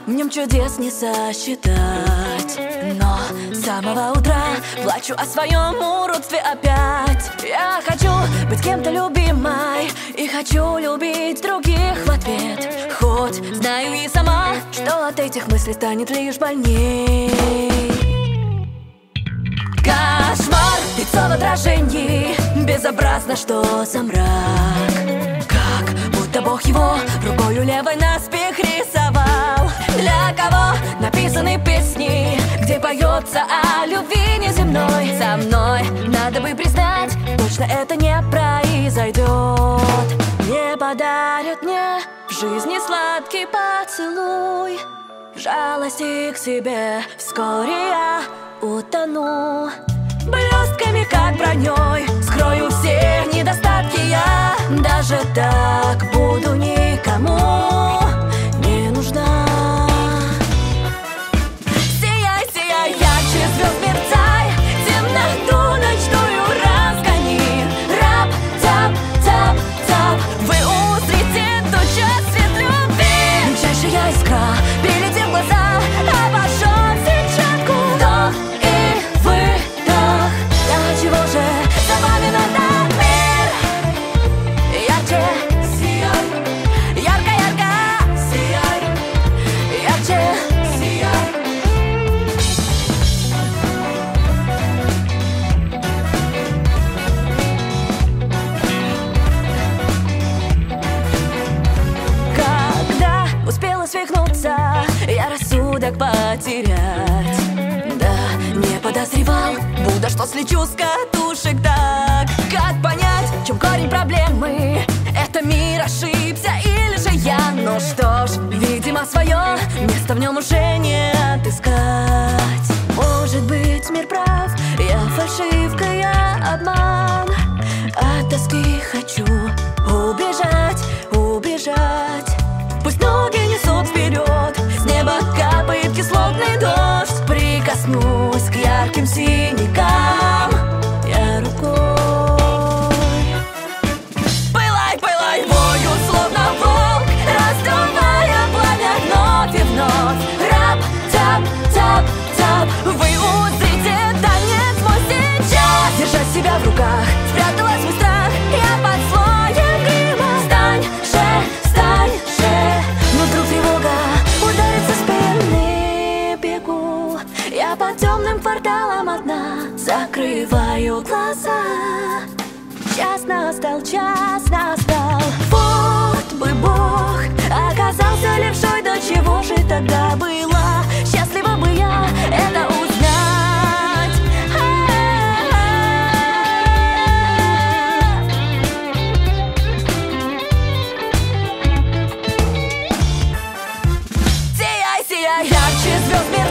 В нем чудес не сосчитать, но с самого утра плачу о своем уродстве опять. Я хочу быть кем-то любимой и хочу любить других в ответ. Хоть знаю и сама, что от этих мыслей станет лишь больней. Кошмар, лицо в отражении, безобразно, что за мрак. Как будто Бог его рукою левой наспех рисовал. Для кого написаны песни, где поется о любви неземной? Со мной, надо бы признать, точно это не произойдет. Не подарят мне в жизни сладкий поцелуй. В жалости к себе вскоре я утону. Блестками, как броней, скрою все недостатки я. Даже так буду никому не нужна. Сияй, сияй, ярче звезд мерцай, темноту ночную разгони. Рап, тап, тап, тап, вы узрите тотчас свет любви. Мельчайшая искра перелетев в глаза, обожжет сетчатку. Вдох и выдох, для чего же забавен этот мир? Ярче сияй, ярко, ярко сияй, ярче сияй. Когда успела свихнуться, я рассудок потерять. Да, не подозревал, будто что слечу с катушек так. Как понять, в чем корень проблемы? Это мир ошибся или же я? Ну что ж, видимо, свое место в нем уже не отыскать. Может быть, мир прав, я фальшивка, я обман. От тоски хочу убежать, убежать. Пусть ноги несут вперед, с неба капает кислотный дождь. Прикоснусь к ярким синякам я рукой. Пылай, пылай, вою, словно волк, раздувая пламя вновь и вновь. Рап, тап, тап, тап, вы узрите танец мой сейчас. Держа себя в руках, спряталась мой страх, я под слоем грима. Встань же, но вдруг тревога ударит со спины. Бегу я по темным кварталам одна, закрываю глаза. Час настал. Вот бы Бог оказался левшой, до чего же тогда была счастлива бы я это узнать. Сияй, сияй, ярче звезд мира.